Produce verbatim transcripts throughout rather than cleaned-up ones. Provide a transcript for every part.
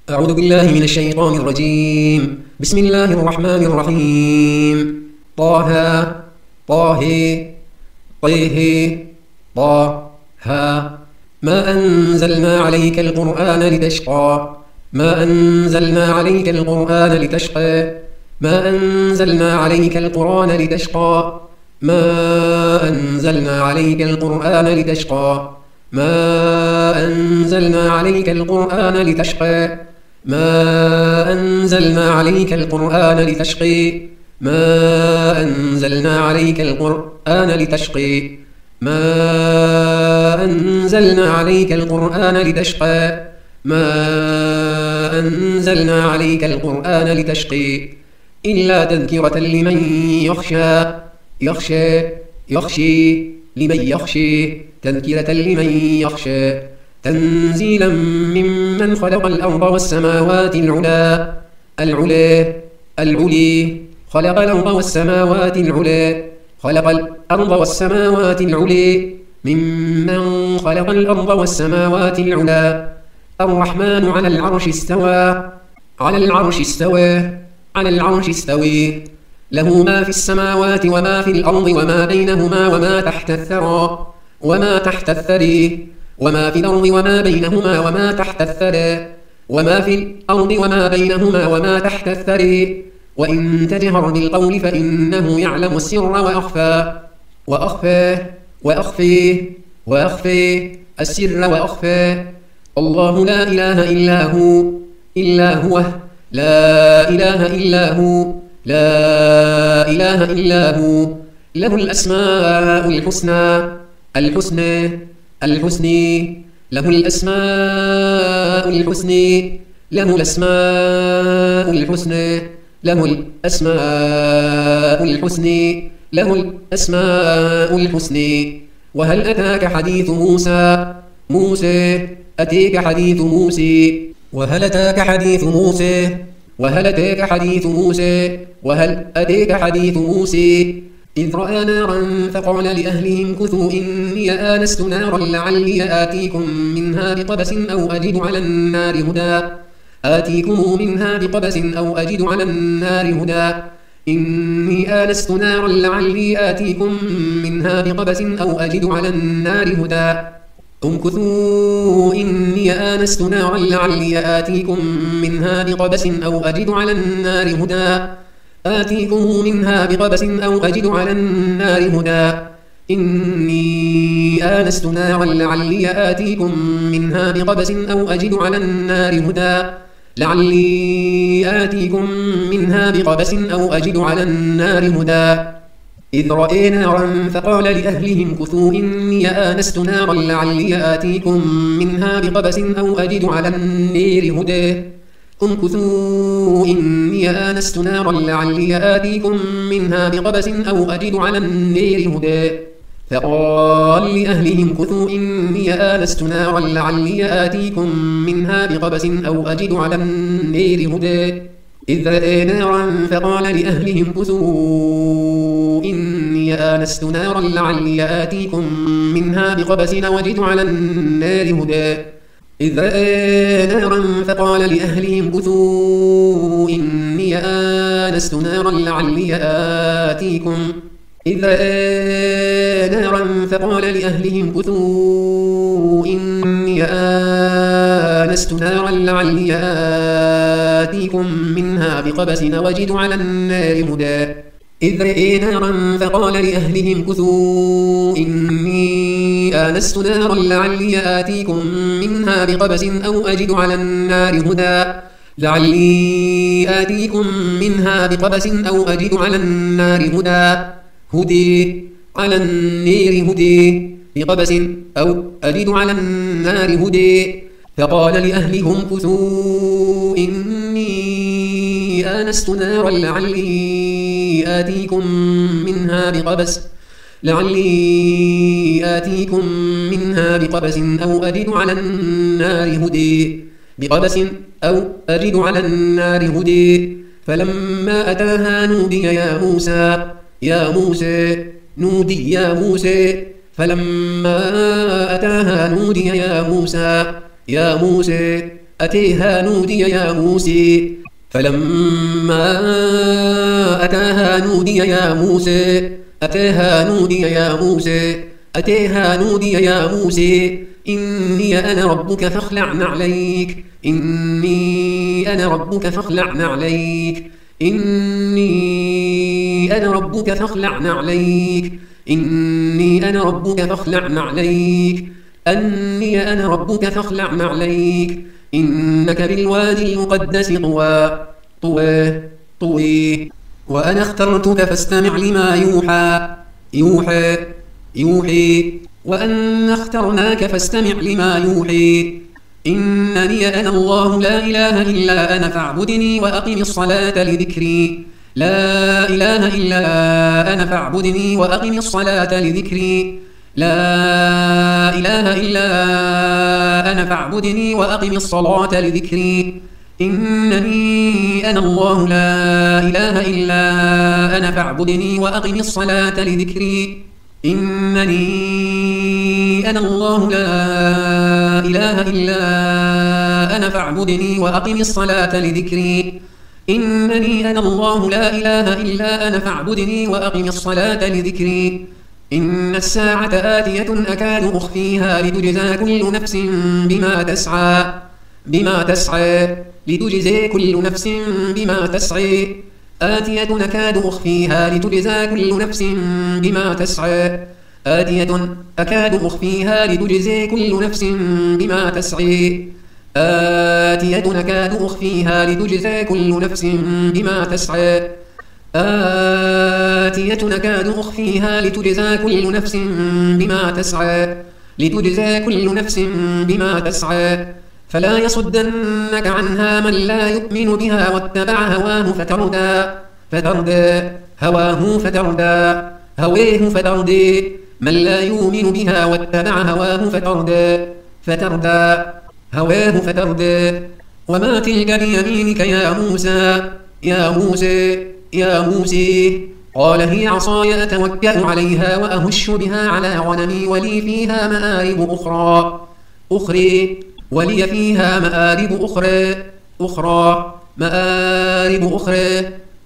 أعوذ بالله من الشيطان الرجيم. بسم الله الرحمن الرحيم. طه طه طه طه ما أنزلنا عليك القرآن لتشقى ما أنزلنا عليك القرآن لتشقى ما أنزلنا عليك القرآن لتشقى ما أنزلنا عليك القرآن لتشقى ما أنزلنا عليك القرآن لتشقى ما أنزلنا عليك القرآن لتشقي ما أنزلنا عليك القرآن لتشقي ما أنزلنا عليك القرآن لتشقى ما أنزلنا عليك القرآن لتشقي إلا تذكرة لمن يخشى يخشى يخشي لمن يخشي تذكرة لمن يخشى تنزيلا ممن خلق الأرض والسماوات العلا العلا العلي خلق الأرض والسماوات العلا خلق الأرض والسماوات العلي ممن خلق الأرض والسماوات العلا الرحمن على العرش استوى على العرش استوى على العرش استوي له ما في السماوات وما في الأرض وما بينهما وما تحت الثرى وما تحت الثري وما في الأرض وما بينهما وما تحت الثرى وما في الأرض وما بينهما وما تحت الثري وإن تجهر بالقول فإنه يعلم السر وأخفى وأخفى وأخفي وأخفي السر وأخفى الله لا إله إلا هو إلا هو لا إله إلا هو لا إله إلا هو له الأسماء الحسنى الحسنى الحسنى له الأسماء الحسنى له الأسماء الحسنى له الأسماء الحسنى له الأسماء الحسنى وهل أتاك حديث موسى موسى أتيك حديث موسى وهل أتاك حديث موسى وهل أتاك حديث موسى وهل أتيك حديث موسى إذ رأى نارا فقال لأهلهم كثوا إني آنست نارا لعلي آتيكم منها بقبس أو أجد على النار هدى آتيكم منها بقبس أو أجد على النار هدى إني آنست نارا لعلي آتيكم منها بقبس أو أجد على النار هدى امكثوا إني آنست نارا لعلي آتيكم منها بقبس أو أجد على النار هدى آتيكم منها بقبس أو أجد على النار هدى إني آنست نارا لعلي آتيكم منها بقبس أو أجد على النار هدى لعلي آتيكم منها بقبس أو أجد على النار هدى إذ رأى نارا فقال لأهلهم كثوا إني آنست نارا لعلي آتيكم منها بقبس أو أجد على النار هدى امكثوا إني آنست نارا لعلي آتيكم منها بقبس أو أجد على النار هدى فقال لأهلهم كثوا إني آنست نارا لعلي آتيكم منها بقبس أو أجد على النار هدى إذ رأى نارا فقال لأهلهم كثوا إني آنست نارا لعلي آتيكم منها بقبس أو أجد على النار هدى إذ رأى نارا فقال لأهلهم كثوا إني آنست نارا لعلي آتيكم إذ رأى نارا فقال لأهلهم كثوا إني آنست نارا لعلي آتيكم منها بقبس أو أجد على النار هدى إذ رأى نارا فقال لأهلهم كثوا إني آنست نارا لعلي آتيكم منها بقبس أو أجد على النار هدى لعلي آتيكم منها بقبس أو أجد على النار هدى هدي على النار هدي بقبس أو أجد على النار هدي فقال لأهلهم كثوا إني آنست نارا لعلي آتيكم منها بقبس لعلي آتيكم منها بقبس أو أجد على النار هدي بقبس أو أجد على النار هدي فلما أتاها نودي يا موسى يا موسى نودي يا موسى فلما أتاها نودي يا موسى يا موسى أتيها نودي يا موسى فلما أتاها نودي يا موسى أتاها نودي يا موسى أتاها نودي يا موسى إني أنا ربك فاخلع نعليك إني أنا ربك فاخلع نعليك إني أنا ربك فاخلع نعليك إني أنا ربك فاخلع نعليك أني أنا ربك فاخلع نعليك إنك بالوادي المقدس طوى طوى طوي وأنا اخترتك فاستمع لما يوحى يوحى يوحي وأنا اخترناك فاستمع لما يوحي إنني أنا الله لا إله إلا أنا فاعبدني وأقم الصلاة لذكري لا إله إلا أنا فاعبدني وأقم الصلاة لذكري لا إله إلا أنا فاعبدني وأقم الصلاة لذكري إنني أنا الله لا إله إلا أنا فاعبدني وأقم الصلاة لذكري إنني أنا الله لا إله إلا أنا فاعبدني وأقم الصلاة لذكري إنني أنا الله لا إله إلا أنا فاعبدني وأقم الصلاة لذكري إن الساعة آتية أكاد أخفيها لتجزى كل نفس بما تسعى بما تسعى لتجزى كل نفس بما تسعى آتية أكاد أخفيها لتجزى كل نفس بما تسعى آتية أكاد أخفيها لتجزى كل نفس بما تسعى آتية أكاد أخفيها لتجزى كل نفس بما تسعى آتية أكاد أخفيها لتجزى كل نفس بما تسعى لتجزى كل نفس بما تسعى فلا يصدنك عنها من لا يؤمن بها واتبع هواه فتردى فتردى هواه فتردى هواه فتردى من لا يؤمن بها واتبع هواه فتردى فتردى هواه فتردى وما تلك بيمينك يا موسى يا موسى يا موسى قال هي عصاي أتوكأ عليها وأهش بها على غنمي ولي فيها مآرب أخرى أخرى ولي فيها مآرب أخرى أخرى مآرب أخرى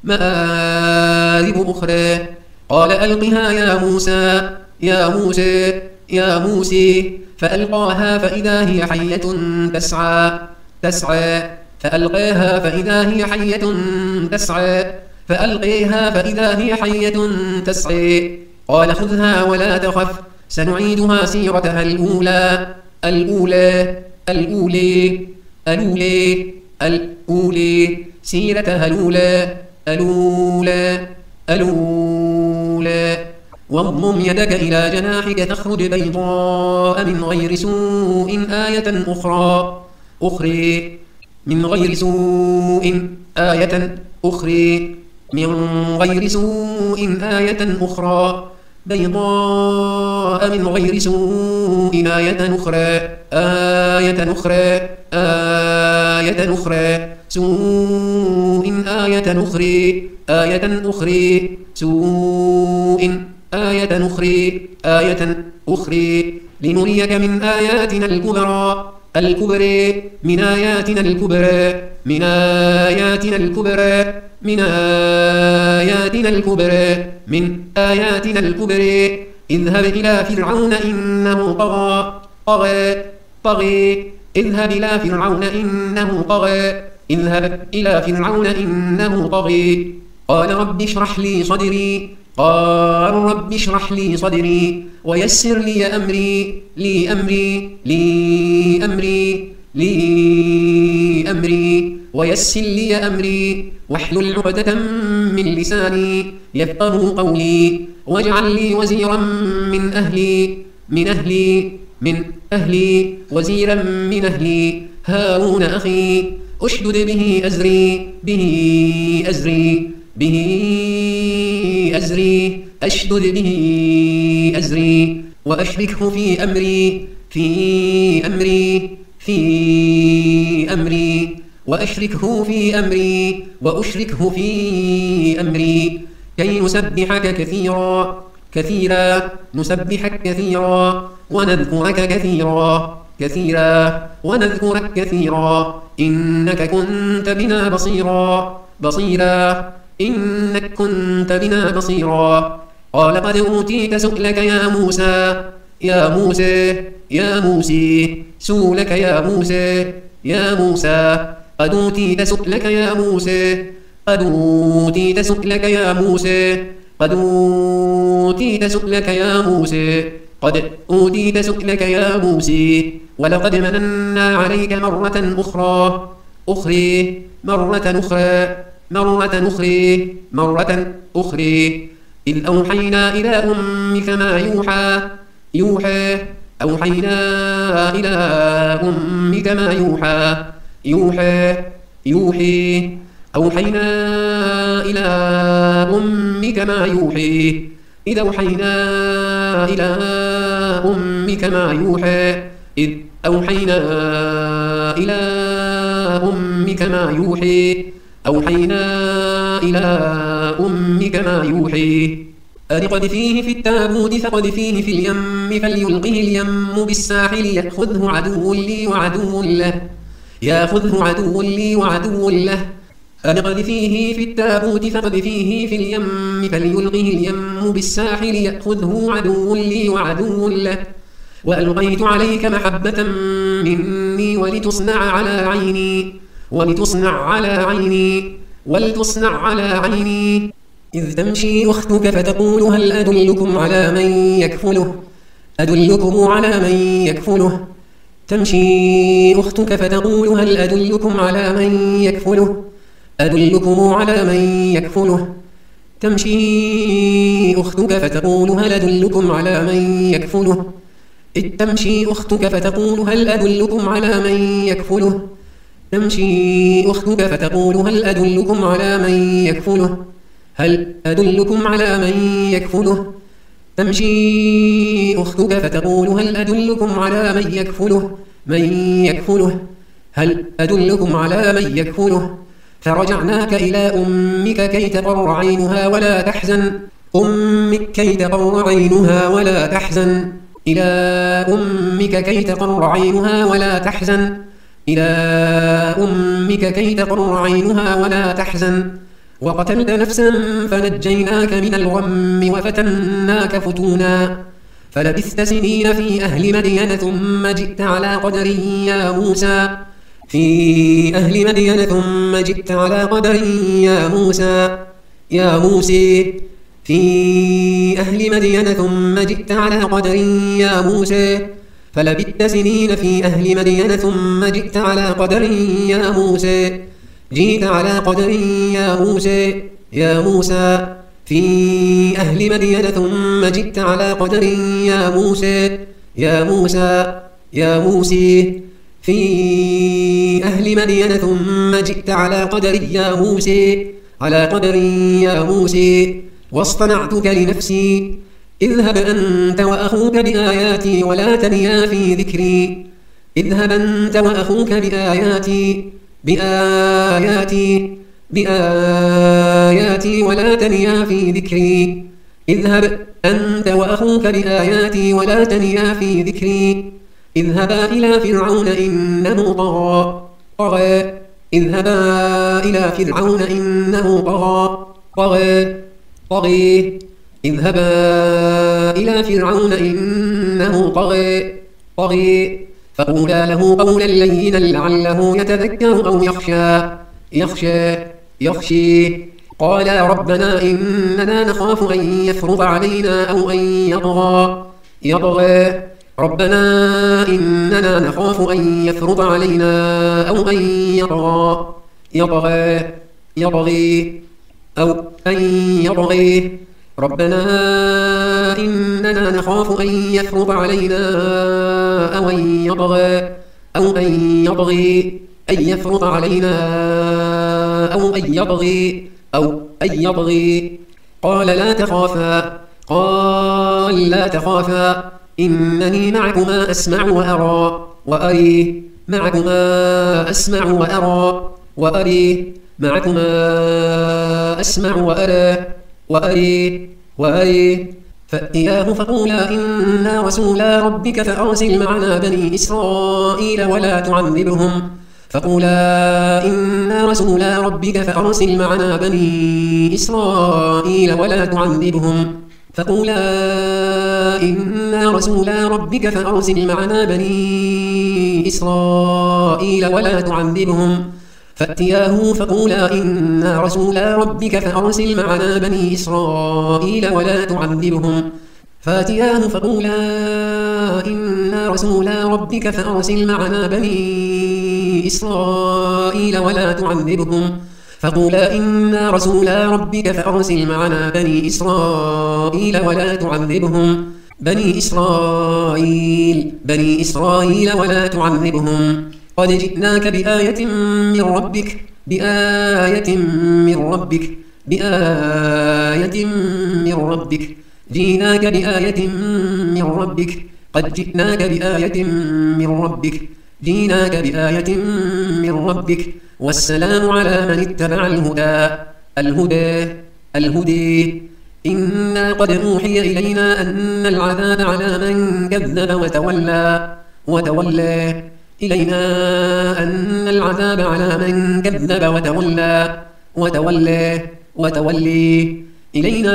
مآرب أخرى قال ألقها يا موسى يا موسى يا موسى فألقاها فإذا هي حية تسعى تسعى فألقاها فإذا هي حية تسعى فألقيها فإذا هي حية تسعى قال خذها ولا تخف سنعيدها سيرتها الأولى الأولى الأولى الأولى الأولى سيرتها الأولى الأولى الأولى واضمم يدك إلى جناحك تخرج بيضاء من غير سوء آية أخرى أخرى من غير سوء آية أخرى من غير سوء آية أخرى بيضاء من غير سوء آية أخرى آية أخرى آية أخرى سوء آية أخرى آية أخرى سوء آية أخرى آية أخرى لنريك من آياتنا الكبرى الكبرى من آياتنا الكبرى من آياتنا الكبرى من آياتنا الكبرى من آياتنا الكبرى اذهب إلى فرعون إنه طغى طغى طغى اذهب إلى فرعون إنه طغى اذهب إلى فرعون إنه طغى قال رب اشرح لي صدري قال رب اشرح لي صدري ويسر لي أمري لي أمري لي أمري لي أمري ويسر لي أمري واحلل عقدة من لساني يفقهوا قولي واجعل لي وزيرا من أهلي من أهلي من أهلي وزيرا من أهلي هارون أخي أشدد به أزري به أزري به أزري أشدد به أزري وأشركه في أمري في أمري في أمري وأشركه في أمري وأشركه في أمري كي نسبحك كثيرا كثيرا نسبحك كثيرا ونذكرك كثيرا كثيرا ونذكرك كثيرا إنك كنت بنا بصيرا بصيرا إنك كنت بنا بصيرا قال قد أوتيت سؤلك يا موسى يا موسى يا موسى سؤلك يا موسى يا موسى قد أوتيت سؤلك يا موسى قد أوتيت سؤلك يا موسى قد أوتيت سؤلك يا موسى قد أوتيت سؤلك يا موسى ولقد مننا عليك مرة أخرى أخرى مرة أخرى مرة أخرى مرة أخرى إذ أوحينا إلى أمك ما يوحى يوحى أوحينا إلى أمك ما يوحى يوحى يوحي أوحينا إلى أمك ما يوحي إذ أوحينا إلى أمك ما يوحى إذ أوحينا إلى أمك ما يوحي أوحينا إلى أمك ما يوحي أن اقذفيه في التابوت فاقذفيه في اليم فليلقه اليم بالساحل يأخذه عدو لي وعدو له يأخذه عدو لي وعدو له أن اقذفيه في التابوت فاقذفيه في اليم فليلقه اليم بالساحل يأخذه عدو لي وعدو له وألقيت عليك محبة مني ولتصنع على عيني ولتصنع على عيني ولتصنع على عيني إذ تمشي أختك فتقول هل أدلكم على من يكفله أدلكم على من يكفله تمشي أختك فتقول هل أدلكم على من يكفله أدلكم على من يكفله تمشي أختك فتقول هل أدلكم على من يكفله إذ تمشي أختك فتقول هل أدلكم على من يكفله تمشي أختك فتقول هل أدلكم على من يكفله هل أدلكم على من يكفله تمشي أختك فتقول هل أدلكم على من يكفله من يكفله هل أدلكم على من يكفله فرجعناك إلى أمك كي تقر عينها ولا تحزن أمك كي تقر عينها ولا تحزن إلى أمك كي تقر عينها ولا تحزن إلى أمك كي تقر عينها ولا تحزن وقتلت نفسا فنجيناك من الغم وفتناك فتونا فلبثت سنين في أهل مدين ثم جئت على قدر يا موسى في أهل مدين ثم جئت على قدر يا موسى يا موسى في أهل مدين ثم جئت على قدر يا موسى فلبثت سنين في أهل مدين ثم جئت على قدر يا موسى جئت على قدر يا موسى يا موسى في أهل مدين ثم جئت على قدر يا موسى يا موسى يا موسى في أهل مدين ثم جئت على قدر يا موسى على قدر يا موسى واصطنعتك لنفسي اذهب أنت وأخوك بآياتي ولا تنيا في ذكري اذهب أنت وأخوك بآياتي بآياتي بآياتي ولا تنيا في ذكري اذهب أنت وأخوك بآياتي ولا تنيا في ذكري اذهبا إلى فرعون إنه طغى طغى اذهبا إلى فرعون إنه طغى طغى طغى اذهبا إلى فرعون إنه طغى طغى فقولا له قولا لينا لعله يتذكر أو يخشى يخشى يخشي قالا ربنا إننا نخاف أن يفرط علينا أو أن يطغى يطغى ربنا إننا نخاف أن يفرط علينا أو أن يطغى يطغى يطغي أو أن يطغي ربنا إننا نخاف أن يفرط علينا أو أن يطغى أو أن يطغي أن يفرط علينا أو أن يطغي أو أن يطغي قال لا تخافا قال لا تخافا إنني معكما أسمع وأرى وأري معكما أسمع وأرى وأري معكما أسمع وأرى وأري وأري فأتياه فقولا إنا رسولا ربك فأرسل معنا بني إسرائيل ولا تعذبهم فقولا إنا رسولا ربك فأرسل معنا بني إسرائيل ولا تعذبهم فقولا إنا رسولا ربك فأرسل معنا بني إسرائيل ولا تعذبهم فأتياه فقولا إنا رسولا ربك فأرسل معنا بني إسرائيل ولا تعذبهم فأتياه فقولا إنا رسولا ربك فأرسل معنا بني إسرائيل ولا تعذبهم فقولا إنا رسولا ربك فأرسل معنا بني إسرائيل ولا تعذبهم بني إسرائيل بني إسرائيل ولا تعذبهم قد جئناك بآية من ربك بآية من ربك بآية من ربك جئناك بآية من ربك قد جئناك بآية من ربك جئناك بآية من ربك والسلام على من اتبع الهدى الهدى الهدي إنا قد أوحي إلينا أن العذاب على من كذب وتولى وتولى إلينا أن العذاب على من كذب وتولى وتولى وتولي إلينا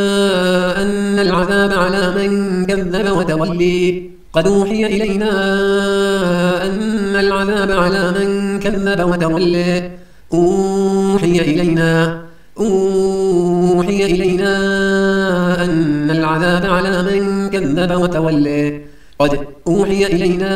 أن العذاب على من كذب وتولي قد أوحي إلينا أن العذاب على من كذب وتولى أوحي إلينا أوحي إلينا أن العذاب على من كذب وتولى قد أوحي إلينا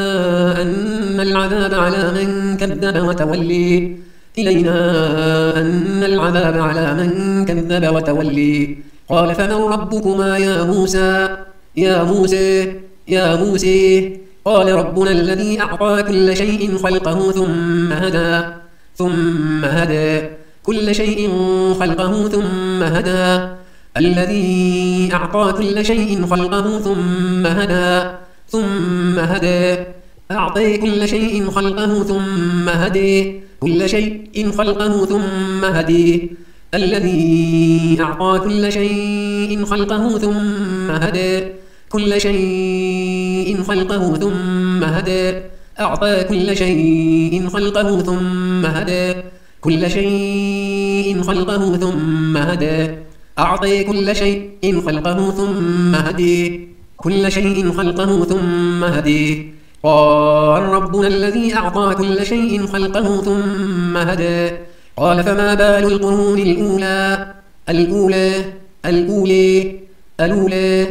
أن العذاب على من كذب وتولي إلينا أن العذاب على من كذب وتولي قال فمن ربكما يا موسى يا موسى يا موسى قال ربنا الذي أعطى كل شيء خلقه ثم هدى ثم هدى كل شيء خلقه ثم هدى الذي أعطى كل شيء خلقه ثم هدى ثم هدى أعطي كل شيء خلقه ثم هدي كل شيء خلقه ثم هدي الذي أعطى كل شيء خلقه ثم هدى كل شيء خلقه ثم هدى أعطى كل شيء خلقه ثم هدى كل شيء خلقه ثم هدى أعطي كل شيء خلقه ثم هدي كل شيء خلقه ثم هدي قال ربنا الذي أعطى كل شيء خلقه ثم هدى قال فما بال القرون الأولى الأولى الأولى الأولى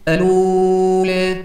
الأولى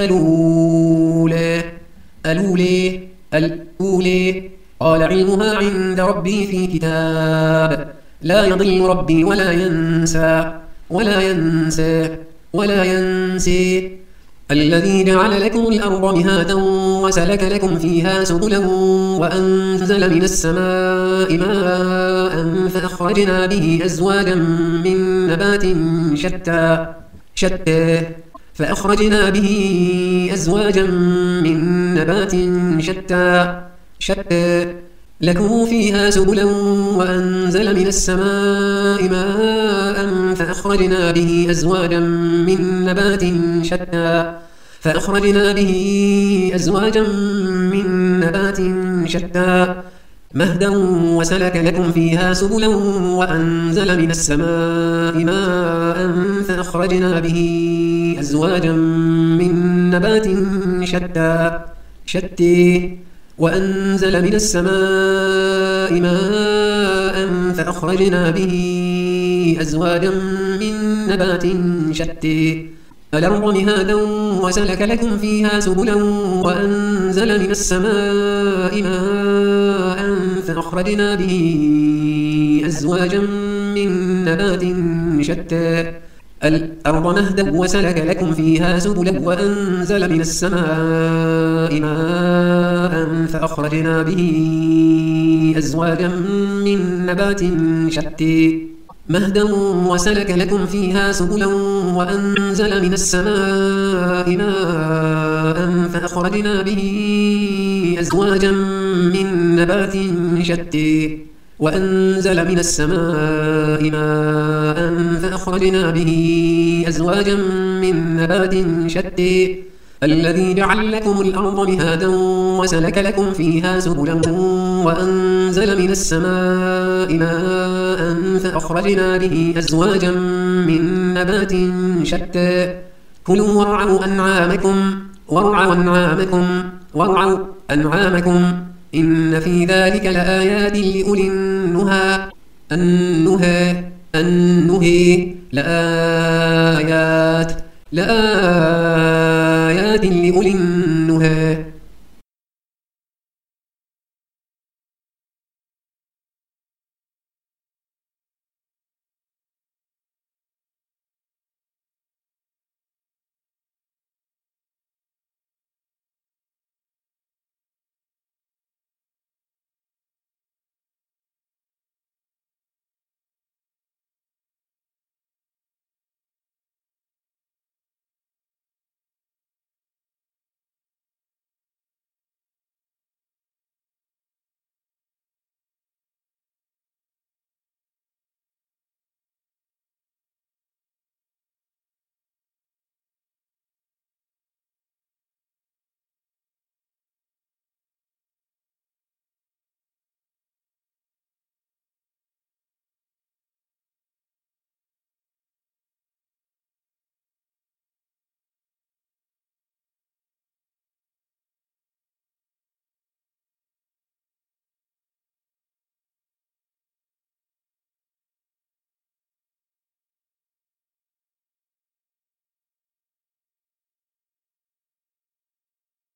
الأولى الأولى الأولى قال علمها عند ربي في كتاب لا يضل ربي ولا ينسى ولا ينسى ولا ينسي الذي جعل لكم الأرض مهادا وسلك لكم فيها سبلا وأنزل من السماء ماء فأخرجنا به أزواجا من نبات شتى شتى فأخرجنا به أزواجا من نبات شتى شتى لكم فيها سبلا وأنزل من السماء ماء فأخرجنا به أزواجا من نبات شتى فأخرجنا به أزواجا من نبات شتى مهدا وسلك لكم فيها سبلا وأنزل من السماء ماء فأخرجنا به أزواجا من نبات شتى شتى وأنزل من السماء ماء فأخرجنا به أزواجا من نبات شتى الأرض مهادا وسلك لكم فيها سبلا وأنزل من السماء ماء فأخرجنا به أزواجا من نبات شتى الأرض مهدا وسلك لكم فيها سبلا وأنزل من السماء ماء فأخرجنا به أزواجا من نبات شتى مهدا وسلك لكم فيها سبلا وأنزل من السماء ماء فأخرجنا به أزواجا من نبات شتى وأنزل من السماء ماء فأخرجنا به أزواجا من نبات شتى الذي جعل لكم الأرض مهادا وسلك لكم فيها سبلا وأنزل من السماء ماء فأخرجنا به أزواجا من نبات شتى كلوا وارعوا أنعامكم وارعوا أنعامكم وارعوا أنعامكم إن في ذلك لآيات لأولي النهى النهى النهى لآيات لآيات لأولي النهى